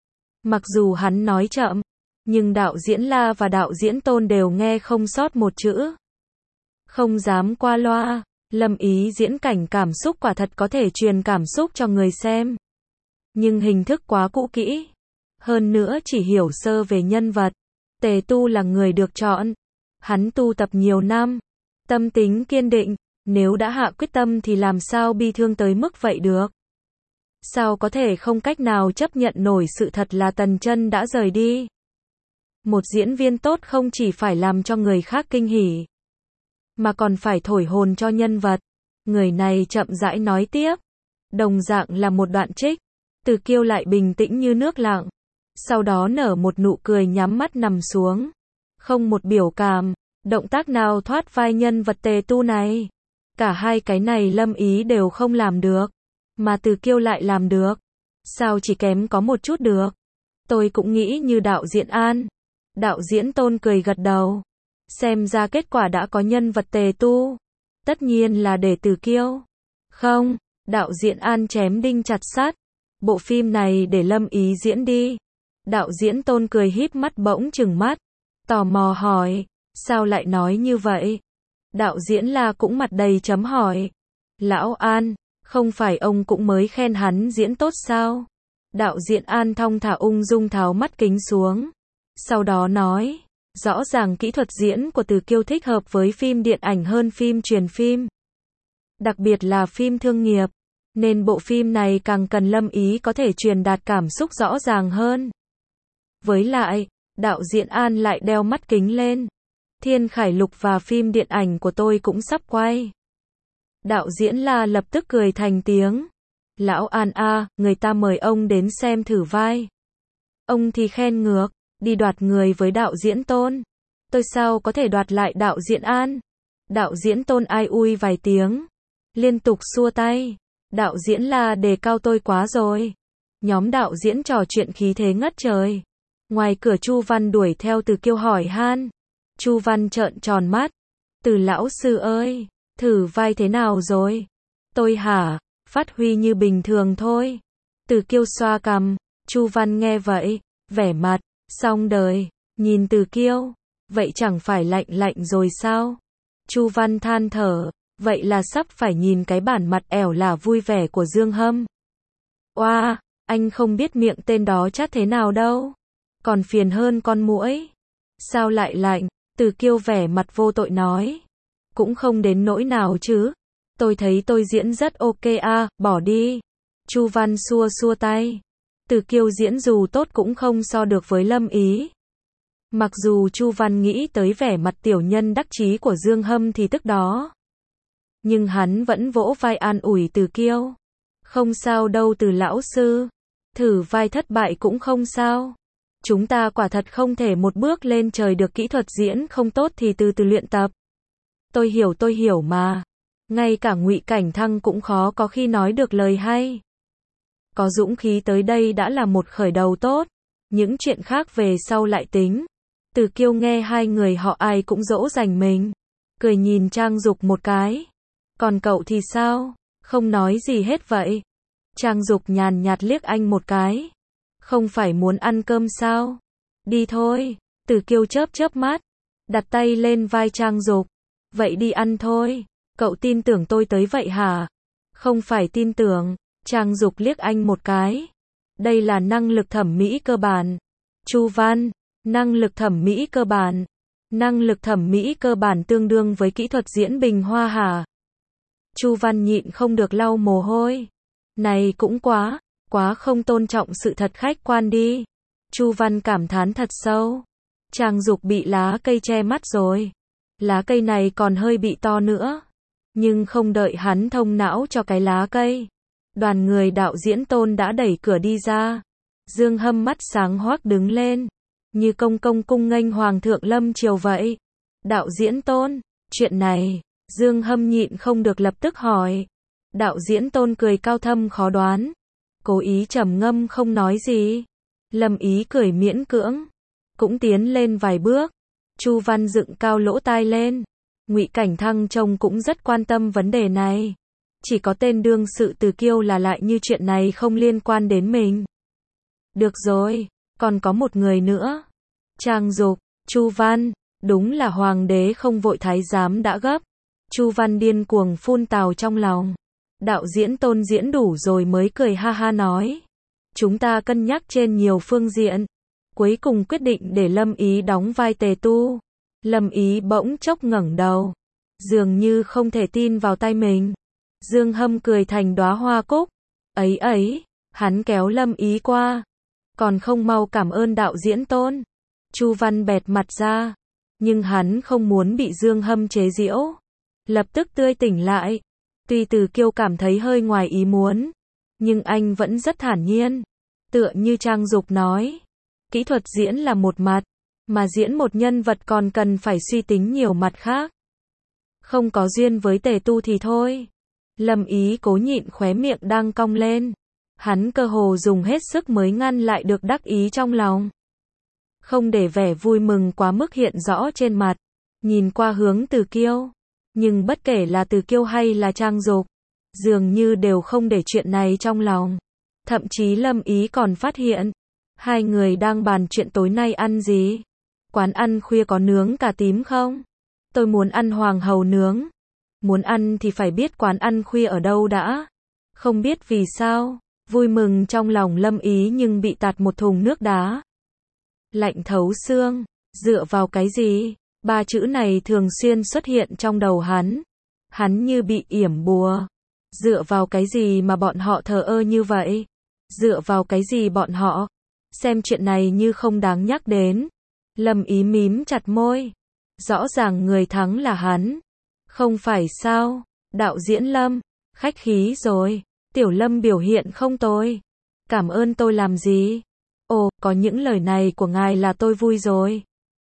Mặc dù hắn nói chậm, nhưng đạo diễn La và đạo diễn Tôn đều nghe không sót một chữ. Không dám qua loa, Lâm Ý diễn cảnh cảm xúc quả thật có thể truyền cảm xúc cho người xem. Nhưng hình thức quá cũ kỹ. Hơn nữa chỉ hiểu sơ về nhân vật. Tề Tu là người được chọn. Hắn tu tập nhiều năm. Tâm tính kiên định. Nếu đã hạ quyết tâm thì làm sao bi thương tới mức vậy được? Sao có thể không cách nào chấp nhận nổi sự thật là Tần Chân đã rời đi? Một diễn viên tốt không chỉ phải làm cho người khác kinh hỉ, mà còn phải thổi hồn cho nhân vật. Người này chậm rãi nói tiếp. Đồng dạng là một đoạn trích. Từ Kiêu lại bình tĩnh như nước lặng. Sau đó nở một nụ cười nhắm mắt nằm xuống. Không một biểu cảm, động tác nào thoát vai nhân vật Tề Tu này. Cả hai cái này Lâm Ý đều không làm được. Mà Từ Kiêu lại làm được. Sao chỉ kém có một chút được? Tôi cũng nghĩ như đạo diễn An. Đạo diễn Tôn cười gật đầu. Xem ra kết quả đã có nhân vật Tề Tu. Tất nhiên là để Từ Kiêu. Không, đạo diễn An chém đinh chặt sắt. Bộ phim này để Lâm Ý diễn đi. Đạo diễn Tôn cười híp mắt bỗng trừng mắt. Tò mò hỏi. Sao lại nói như vậy? Đạo diễn La cũng mặt đầy chấm hỏi. Lão An, không phải ông cũng mới khen hắn diễn tốt sao? Đạo diễn An thong thả ung dung tháo mắt kính xuống. Sau đó nói, rõ ràng kỹ thuật diễn của Từ Kiêu thích hợp với phim điện ảnh hơn phim truyền phim. Đặc biệt là phim thương nghiệp. Nên bộ phim này càng cần Lâm Ý có thể truyền đạt cảm xúc rõ ràng hơn. Với lại, đạo diễn An lại đeo mắt kính lên. Thiên Khải Lục và phim điện ảnh của tôi cũng sắp quay. Đạo diễn La lập tức cười thành tiếng. Lão An người ta mời ông đến xem thử vai. Ông thì khen ngược, đi đoạt người với đạo diễn Tôn. Tôi sao có thể đoạt lại đạo diễn An? Đạo diễn Tôn ai ui vài tiếng. Liên tục xua tay. Đạo diễn La đề cao tôi quá rồi. Nhóm đạo diễn trò chuyện khí thế ngất trời. Ngoài cửa Chu Văn đuổi theo Từ Kiêu hỏi han. Chu Văn trợn tròn mắt. Từ lão sư ơi, thử vai thế nào rồi? Tôi hả? Phát huy như bình thường thôi. Từ Kiêu xoa cằm. Chu Văn nghe vậy, vẻ mặt xong đời, nhìn Từ Kiêu, vậy chẳng phải lạnh lạnh rồi sao? Chu Văn than thở, vậy là sắp phải nhìn cái bản mặt ẻo lả vui vẻ của Dương Hâm. Oa, anh không biết miệng tên đó chát thế nào đâu, còn phiền hơn con muỗi. Sao lại lạnh? Từ Kiêu vẻ mặt vô tội nói, cũng không đến nỗi nào chứ. Tôi thấy tôi diễn rất ok à, bỏ đi. Chu Văn xua xua tay. Từ Kiêu diễn dù tốt cũng không so được với Lâm Ý. Mặc dù Chu Văn nghĩ tới vẻ mặt tiểu nhân đắc chí của Dương Hâm thì tức đó, nhưng hắn vẫn vỗ vai an ủi Từ Kiêu. Không sao đâu Từ lão sư, thử vai thất bại cũng không sao. Chúng ta quả thật không thể một bước lên trời được, kỹ thuật diễn không tốt thì từ từ luyện tập. Tôi hiểu mà. Ngay cả Ngụy Cảnh Thăng cũng khó có khi nói được lời hay. Có dũng khí tới đây đã là một khởi đầu tốt. Những chuyện khác về sau lại tính. Từ Kiêu nghe hai người họ ai cũng dỗ dành mình. Cười nhìn Trang Dục một cái. Còn cậu thì sao? Không nói gì hết vậy. Trang Dục nhàn nhạt liếc anh một cái. Không phải muốn ăn cơm sao? Đi thôi. Từ Kiêu chớp chớp mắt. Đặt tay lên vai Trang Dục. Vậy đi ăn thôi. Cậu tin tưởng tôi tới vậy hả? Không phải tin tưởng. Trang Dục liếc anh một cái. Đây là năng lực thẩm mỹ cơ bản. Chu Văn, năng lực thẩm mỹ cơ bản. Năng lực thẩm mỹ cơ bản tương đương với kỹ thuật diễn bình hoa hả? Chu Văn nhịn không được lau mồ hôi. Này cũng quá không tôn trọng sự thật khách quan đi. Chu Văn cảm thán thật sâu. Trang Dục bị lá cây che mắt rồi. Lá cây này còn hơi bị to nữa. Nhưng không đợi hắn thông não cho cái lá cây. Đoàn người đạo diễn Tôn đã đẩy cửa đi ra. Dương Hâm mắt sáng hoác đứng lên. Như công công cung nghênh Hoàng thượng lâm triều vậy. Đạo diễn Tôn, chuyện này, Dương Hâm nhịn không được lập tức hỏi. Đạo diễn Tôn cười cao thâm khó đoán. Cố ý trầm ngâm không nói gì. Lâm Ý cười miễn cưỡng. Cũng tiến lên vài bước. Chu Văn dựng cao lỗ tai lên. Ngụy Cảnh Thăng trông cũng rất quan tâm vấn đề này. Chỉ có tên đương sự Từ Kiêu là lại như chuyện này không liên quan đến mình. Được rồi, còn có một người nữa. Trang Dục, Chu Văn, đúng là hoàng đế không vội thái giám đã gấp. Chu Văn điên cuồng phun tào trong lòng. Đạo diễn Tôn diễn đủ rồi mới cười ha ha nói. Chúng ta cân nhắc trên nhiều phương diện. Cuối cùng quyết định để Lâm Ý đóng vai Tề Tu. Lâm Ý bỗng chốc ngẩng đầu. Dường như không thể tin vào tay mình. Dương Hâm cười thành đóa hoa cúc. Ấy, hắn kéo Lâm Ý qua. Còn không mau cảm ơn đạo diễn Tôn. Chu Văn bẹt mặt ra. Nhưng hắn không muốn bị Dương Hâm chế giễu. Lập tức tươi tỉnh lại. Tuy Từ Kiêu cảm thấy hơi ngoài ý muốn. Nhưng anh vẫn rất thản nhiên. Tựa như Trang Dục nói. Kỹ thuật diễn là một mặt. Mà diễn một nhân vật còn cần phải suy tính nhiều mặt khác. Không có duyên với Tề Tu thì thôi. Lâm Ý cố nhịn khóe miệng đang cong lên. Hắn cơ hồ dùng hết sức mới ngăn lại được đắc ý trong lòng. Không để vẻ vui mừng quá mức hiện rõ trên mặt. Nhìn qua hướng Từ Kiêu. Nhưng bất kể là Từ Kiêu hay là Trang Dục, dường như đều không để chuyện này trong lòng. Thậm chí Lâm Ý còn phát hiện. Hai người đang bàn chuyện tối nay ăn gì. Quán ăn khuya có nướng cà tím không? Tôi muốn ăn hoàng hầu nướng. Muốn ăn thì phải biết quán ăn khuya ở đâu đã. Không biết vì sao, vui mừng trong lòng Lâm Ý nhưng bị tạt một thùng nước đá. Lạnh thấu xương, dựa vào cái gì? Ba chữ này thường xuyên xuất hiện trong đầu hắn. Hắn như bị yểm bùa. Dựa vào cái gì mà bọn họ thờ ơ như vậy? Dựa vào cái gì bọn họ xem chuyện này như không đáng nhắc đến? Lâm Ý mím chặt môi. Rõ ràng người thắng là hắn. Không phải sao? Đạo diễn Lâm, khách khí rồi. Tiểu Lâm biểu hiện không tồi. Cảm ơn tôi làm gì? Ồ, có những lời này của ngài là tôi vui rồi.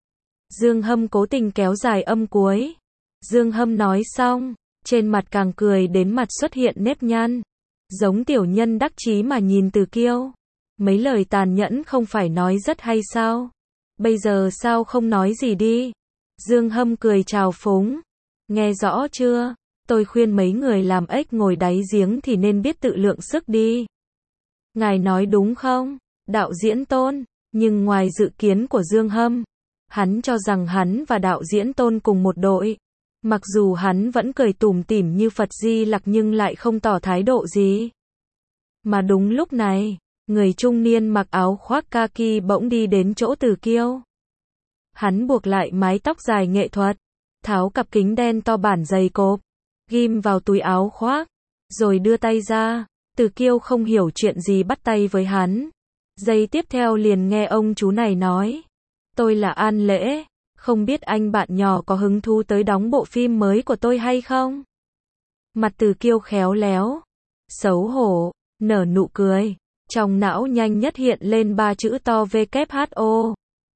Dương Hâm cố tình kéo dài âm cuối. Dương Hâm nói xong, trên mặt càng cười đến mặt xuất hiện nếp nhăn. Giống tiểu nhân đắc chí mà nhìn Từ Kiêu. Mấy lời tàn nhẫn không phải nói rất hay sao? Bây giờ sao không nói gì đi? Dương Hâm cười trào phúng. Nghe rõ chưa? Tôi khuyên mấy người làm ếch ngồi đáy giếng thì nên biết tự lượng sức đi. Ngài nói đúng không, đạo diễn Tôn? Nhưng ngoài dự kiến của Dương Hâm, hắn cho rằng hắn và đạo diễn Tôn cùng một đội. Mặc dù hắn vẫn cười tủm tỉm như Phật Di Lặc nhưng lại không tỏ thái độ gì. Mà đúng lúc này, người trung niên mặc áo khoác kaki bỗng đi đến chỗ Từ Kiêu. Hắn buộc lại mái tóc dài nghệ thuật, tháo cặp kính đen to bản dày cộp, ghim vào túi áo khoác, rồi đưa tay ra. Từ Kiêu không hiểu chuyện gì bắt tay với hắn. Giây tiếp theo liền nghe ông chú này nói. Tôi là An Lễ, không biết anh bạn nhỏ có hứng thú tới đóng bộ phim mới của tôi hay không? Mặt Từ Kiêu khéo léo, xấu hổ, nở nụ cười. Trong não nhanh nhất hiện lên 3 chữ to WHO.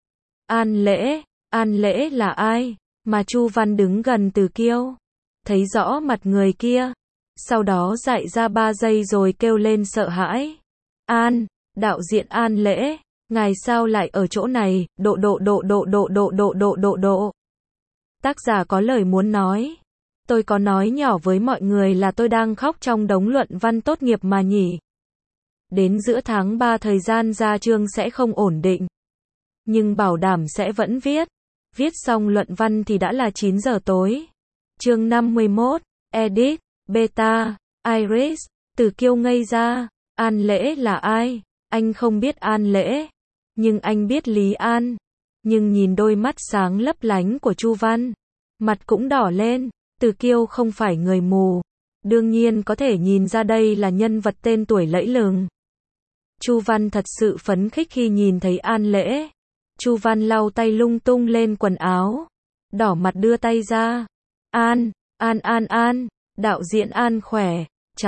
An Lễ là ai? Mà Chu Văn đứng gần Từ Kiêu, thấy rõ mặt người kia, sau đó dại ra 3 giây rồi kêu lên sợ hãi. Đạo diễn An Lễ, ngài sao lại ở chỗ này? Độ. Tác giả có lời muốn nói. Tôi có nói nhỏ với mọi người là tôi đang khóc trong đống luận văn tốt nghiệp mà nhỉ? Đến giữa tháng 3 thời gian ra chương sẽ không ổn định. Nhưng bảo đảm sẽ vẫn viết. Viết xong luận văn thì đã là 9 giờ tối. Chương 51, Edit, Beta, Iris. Từ Kiêu ngây ra. An Lễ là ai? Anh không biết An Lễ. Nhưng anh biết Lý An. Nhưng nhìn đôi mắt sáng lấp lánh của Chu Văn, mặt cũng đỏ lên. Từ Kiêu không phải người mù. Đương nhiên có thể nhìn ra đây là nhân vật tên tuổi lẫy lừng. Chu Văn thật sự phấn khích khi nhìn thấy An Lễ. Chu Văn lau tay lung tung lên quần áo, đỏ mặt đưa tay ra. An, đạo diễn An khỏe,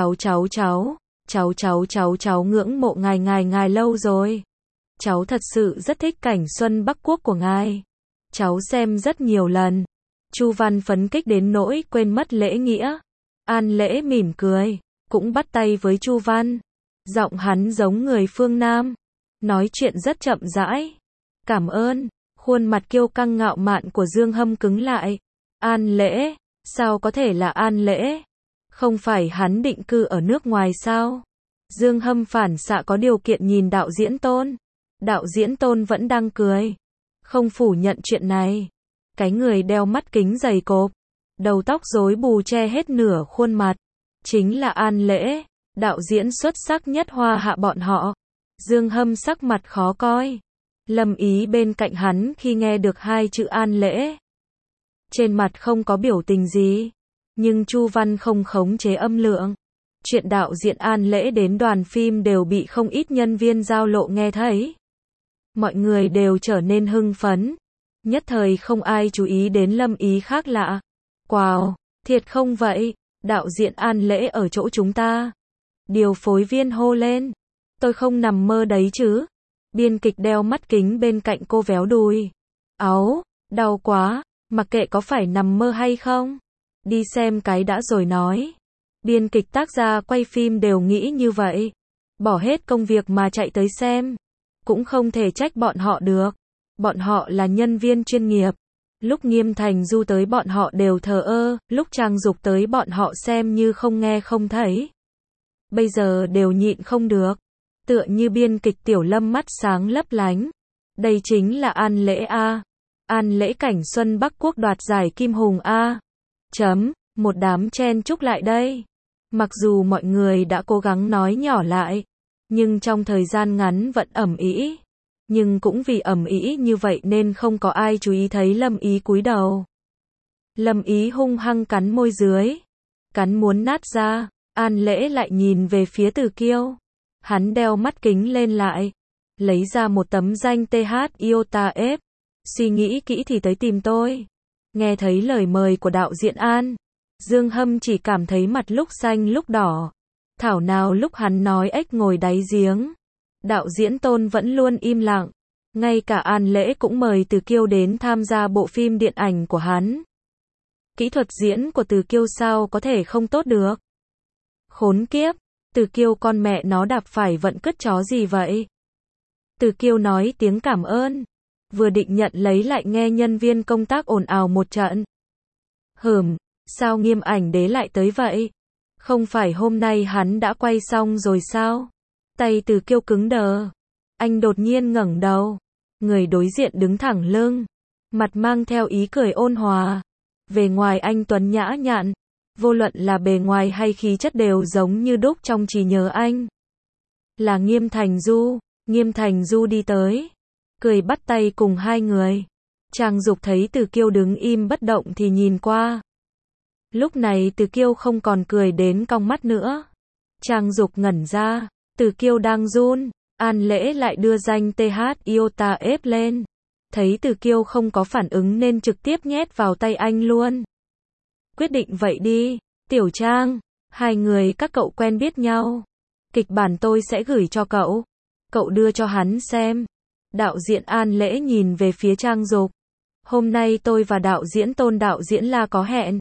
cháu ngưỡng mộ ngài lâu rồi. Cháu thật sự rất thích cảnh Xuân Bắc Quốc của ngài. Cháu xem rất nhiều lần. Chu Văn phấn khích đến nỗi quên mất lễ nghĩa. An Lễ mỉm cười, cũng bắt tay với Chu Văn. Giọng hắn giống người phương Nam, nói chuyện rất chậm rãi. Cảm ơn. Khuôn mặt kiêu căng ngạo mạn của Dương Hâm cứng lại. An Lễ? Sao có thể là An Lễ? Không phải hắn định cư ở nước ngoài sao? Dương Hâm phản xạ có điều kiện nhìn đạo diễn Tôn. Đạo diễn Tôn vẫn đang cười, không phủ nhận chuyện này. Cái người đeo mắt kính dày cộp, đầu tóc rối bù che hết nửa khuôn mặt, chính là An Lễ, đạo diễn xuất sắc nhất Hoa Hạ bọn họ. Dương Hâm sắc mặt khó coi. Lâm Ý bên cạnh hắn khi nghe được 2 chữ An Lễ, trên mặt không có biểu tình gì. Nhưng Chu Văn không khống chế âm lượng. Chuyện đạo diễn An Lễ đến đoàn phim đều bị không ít nhân viên giao lộ nghe thấy. Mọi người đều trở nên hưng phấn. Nhất thời không ai chú ý đến Lâm Ý khác lạ. Wow, thiệt không vậy? Đạo diễn An Lễ ở chỗ chúng ta. Điều phối viên hô lên. Tôi không nằm mơ đấy chứ. Biên kịch đeo mắt kính bên cạnh cô véo đùi. Áu, đau quá, mặc kệ có phải nằm mơ hay không. Đi xem cái đã rồi nói. Biên kịch tác gia quay phim đều nghĩ như vậy. Bỏ hết công việc mà chạy tới xem. Cũng không thể trách bọn họ được. Bọn họ là nhân viên chuyên nghiệp. Lúc Nghiêm Thành Du tới bọn họ đều thờ ơ, lúc Trang Dục tới bọn họ xem như không nghe không thấy. Bây giờ đều nhịn không được. Tựa như biên kịch Tiểu Lâm mắt sáng lấp lánh. Đây chính là An Lễ A. An Lễ cảnh Xuân Bắc Quốc đoạt giải Kim Hùng A. Một đám chen chúc lại đây. Mặc dù mọi người đã cố gắng nói nhỏ lại, nhưng trong thời gian ngắn vẫn ầm ĩ. Nhưng cũng vì ầm ĩ như vậy nên không có ai chú ý thấy Lâm Ý cúi đầu. Lâm Ý hung hăng cắn môi dưới, cắn muốn nát ra. An Lễ lại nhìn về phía Từ Kiêu. Hắn đeo mắt kính lên lại, lấy ra một tấm danh TH IOTA F. Suy nghĩ kỹ thì tới tìm tôi. Nghe thấy lời mời của đạo diễn An, Dương Hâm chỉ cảm thấy mặt lúc xanh lúc đỏ. Thảo nào lúc hắn nói ếch ngồi đáy giếng, đạo diễn Tôn vẫn luôn im lặng. Ngay cả An Lễ cũng mời Từ Kiêu đến tham gia bộ phim điện ảnh của hắn. Kỹ thuật diễn của Từ Kiêu sao có thể không tốt được. Khốn kiếp, Từ Kiêu con mẹ nó đạp phải vận cứt chó gì vậy? Từ Kiêu nói tiếng cảm ơn. vừa định nhận lấy lại nghe nhân viên công tác ồn ào một trận. Sao Nghiêm Ảnh Đế lại tới vậy? Không phải hôm nay hắn đã quay xong rồi sao? Tay Từ Kiêu cứng đờ. Anh đột nhiên ngẩng đầu. Người đối diện đứng thẳng lưng. Mặt mang theo ý cười ôn hòa. Về ngoài anh tuấn nhã nhặn. Vô luận là bề ngoài hay khí chất đều giống như đúc trong trí nhớ anh. Là Nghiêm Thành Du. Nghiêm Thành Du đi tới. Cười bắt tay cùng hai người. Trang Dục thấy Từ Kiêu đứng im bất động thì nhìn qua. Lúc này Từ Kiêu không còn cười đến cong mắt nữa. Trang Dục ngẩn ra. Từ Kiêu đang run. An Lễ lại đưa danh TH Iota ép lên. Thấy Từ Kiêu không có phản ứng nên trực tiếp nhét vào tay anh luôn. Quyết định vậy đi, Tiểu Trang. Hai người các cậu quen biết nhau. Kịch bản tôi sẽ gửi cho cậu. Cậu đưa cho hắn xem. Đạo diễn An Lễ nhìn về phía Trang Dục. Hôm nay tôi và đạo diễn Tôn đạo diễn La có hẹn.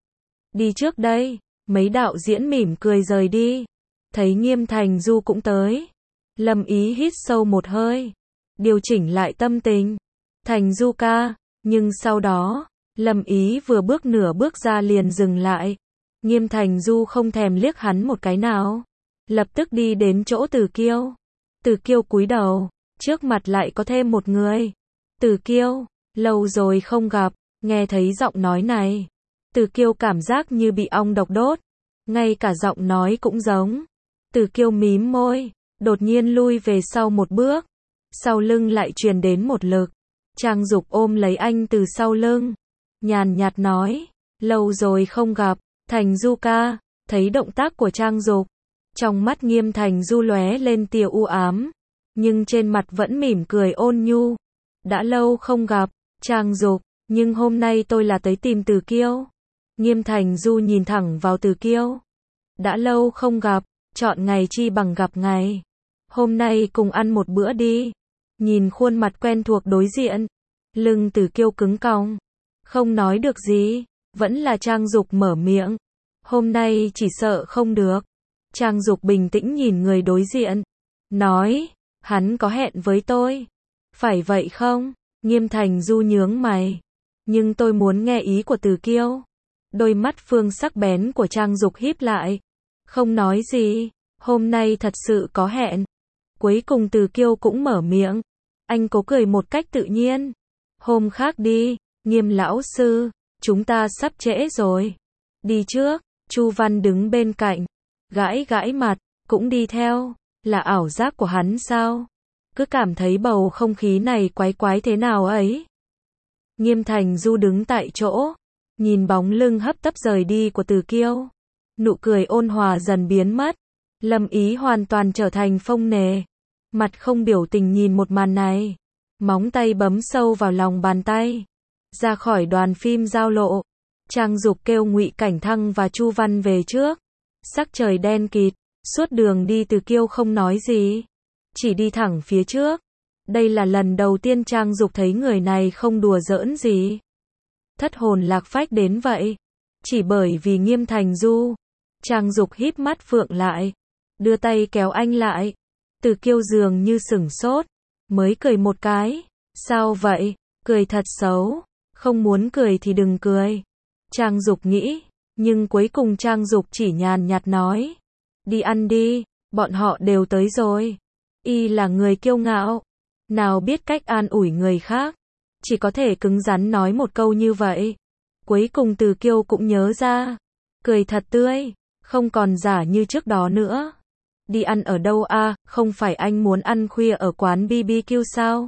Đi trước đây. Mấy đạo diễn mỉm cười rời đi. Thấy Nghiêm Thành Du cũng tới. Lâm Ý hít sâu một hơi. Điều chỉnh lại tâm tình. Thành Du ca. Nhưng sau đó, Lâm Ý vừa bước nửa bước ra liền dừng lại. Nghiêm Thành Du không thèm liếc hắn một cái nào. Lập tức đi đến chỗ Từ Kiêu. Từ Kiêu cúi đầu. Trước mặt lại có thêm một người. Từ Kiêu. Lâu rồi không gặp. Nghe thấy giọng nói này. Từ Kiêu cảm giác như bị ong độc đốt. Ngay cả giọng nói cũng giống. Từ Kiêu mím môi. Đột nhiên lui về sau một bước. Sau lưng lại truyền đến một lực. Trang Dục ôm lấy anh từ sau lưng. Nhàn nhạt nói. Lâu rồi không gặp. Thành Du ca. Thấy động tác của Trang Dục. Trong mắt Nghiêm Thành Du lóe lên tia u ám. Nhưng trên mặt vẫn mỉm cười ôn nhu. Đã lâu không gặp. Trang Dục. Nhưng hôm nay tôi là tới tìm Từ Kiêu. Nghiêm Thành Du nhìn thẳng vào Từ Kiêu. Đã lâu không gặp. Chọn ngày chi bằng gặp ngày. Hôm nay cùng ăn một bữa đi. Nhìn khuôn mặt quen thuộc đối diện. Lưng Từ Kiêu cứng cong. Không nói được gì. Vẫn là Trang Dục mở miệng. Hôm nay chỉ sợ không được. Trang Dục bình tĩnh nhìn người đối diện. Nói. Hắn có hẹn với tôi. Phải vậy không? Nghiêm Thành Du nhướng mày. Nhưng tôi muốn nghe ý của Từ Kiêu. Đôi mắt phương sắc bén của Trang Dục híp lại. Không nói gì. Hôm nay thật sự có hẹn. Cuối cùng Từ Kiêu cũng mở miệng. Anh cố cười một cách tự nhiên. Hôm khác đi. Nghiêm lão sư. Chúng ta sắp trễ rồi. Đi trước. Chu Văn đứng bên cạnh. Gãi gãi mặt. Cũng đi theo. Là ảo giác của hắn sao? Cứ cảm thấy bầu không khí này quái quái thế nào ấy. Nghiêm Thành Du đứng tại chỗ. Nhìn bóng lưng hấp tấp rời đi của Từ Kiêu. Nụ cười ôn hòa dần biến mất. Lâm Ý hoàn toàn trở thành phông nề. Mặt không biểu tình nhìn một màn này. Móng tay bấm sâu vào lòng bàn tay. Ra khỏi đoàn phim giao lộ. Trang Dục kêu Ngụy Cảnh Thăng và Chu Văn về trước. Sắc trời đen kịt. Suốt đường đi Từ Kiêu không nói gì. Chỉ đi thẳng phía trước. Đây là lần đầu tiên Trang Dục thấy người này không đùa giỡn gì. Thất hồn lạc phách đến vậy. Chỉ bởi vì Nghiêm Thành Du. Trang Dục híp mắt phượng lại. Đưa tay kéo anh lại. Từ Kiêu dường như sửng sốt. Mới cười một cái. Sao vậy? Cười thật xấu. Không muốn cười thì đừng cười. Trang Dục nghĩ. Nhưng cuối cùng Trang Dục chỉ nhàn nhạt nói. Đi ăn đi. Bọn họ đều tới rồi. Y là người kiêu ngạo. Nào biết cách an ủi người khác. Chỉ có thể cứng rắn nói một câu như vậy. Cuối cùng Từ Kiêu cũng nhớ ra. Cười thật tươi. Không còn giả như trước đó nữa. Đi ăn ở đâu à? Không phải anh muốn ăn khuya ở quán BBQ sao?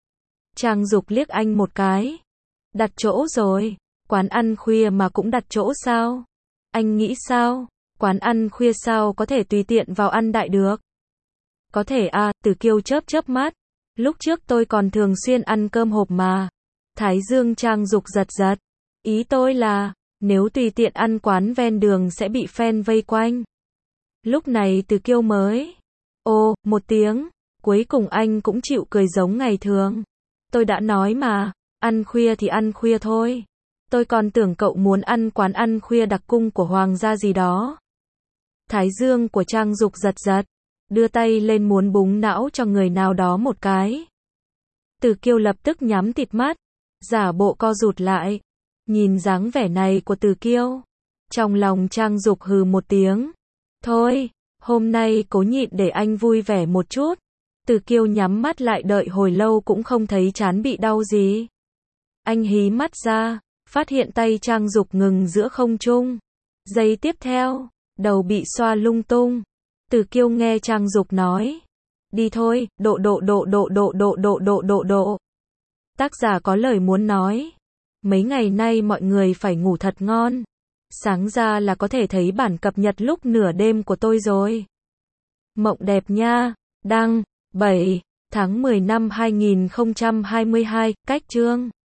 Trang Dục liếc anh một cái. Đặt chỗ rồi. Quán ăn khuya mà cũng đặt chỗ sao? Anh nghĩ sao? Quán ăn khuya sao có thể tùy tiện vào ăn đại được? Có thể à? Từ Kiêu chớp chớp mắt. Lúc trước tôi còn thường xuyên ăn cơm hộp mà. Thái dương Trang Dục giật giật. Ý tôi là, nếu tùy tiện ăn quán ven đường sẽ bị fan vây quanh. Lúc này Từ Kiêu mới. Ồ, một tiếng. Cuối cùng anh cũng chịu cười giống ngày thường. Tôi đã nói mà, ăn khuya thì ăn khuya thôi. Tôi còn tưởng cậu muốn ăn quán ăn khuya đặc cung của Hoàng gia gì đó. Thái dương của Trang Dục giật giật. Đưa tay lên muốn búng não cho người nào đó một cái. Từ Kiêu lập tức nhắm tịt mắt, giả bộ co rụt lại. Nhìn dáng vẻ này của Từ Kiêu, trong lòng Trang Dục hừ một tiếng. Thôi, hôm nay cố nhịn để anh vui vẻ một chút. Từ Kiêu nhắm mắt lại đợi hồi lâu cũng không thấy trán bị đau gì. Anh hí mắt ra, phát hiện tay Trang Dục ngừng giữa không trung. Giây tiếp theo, đầu bị xoa lung tung. Từ Kiêu nghe Trang Dục nói. Đi thôi, độ. Tác giả có lời muốn nói. Mấy ngày nay mọi người phải ngủ thật ngon. Sáng ra là có thể thấy bản cập nhật lúc nửa đêm của tôi rồi. Mộng đẹp nha. Đăng 7 tháng 10 năm 2022, cách chương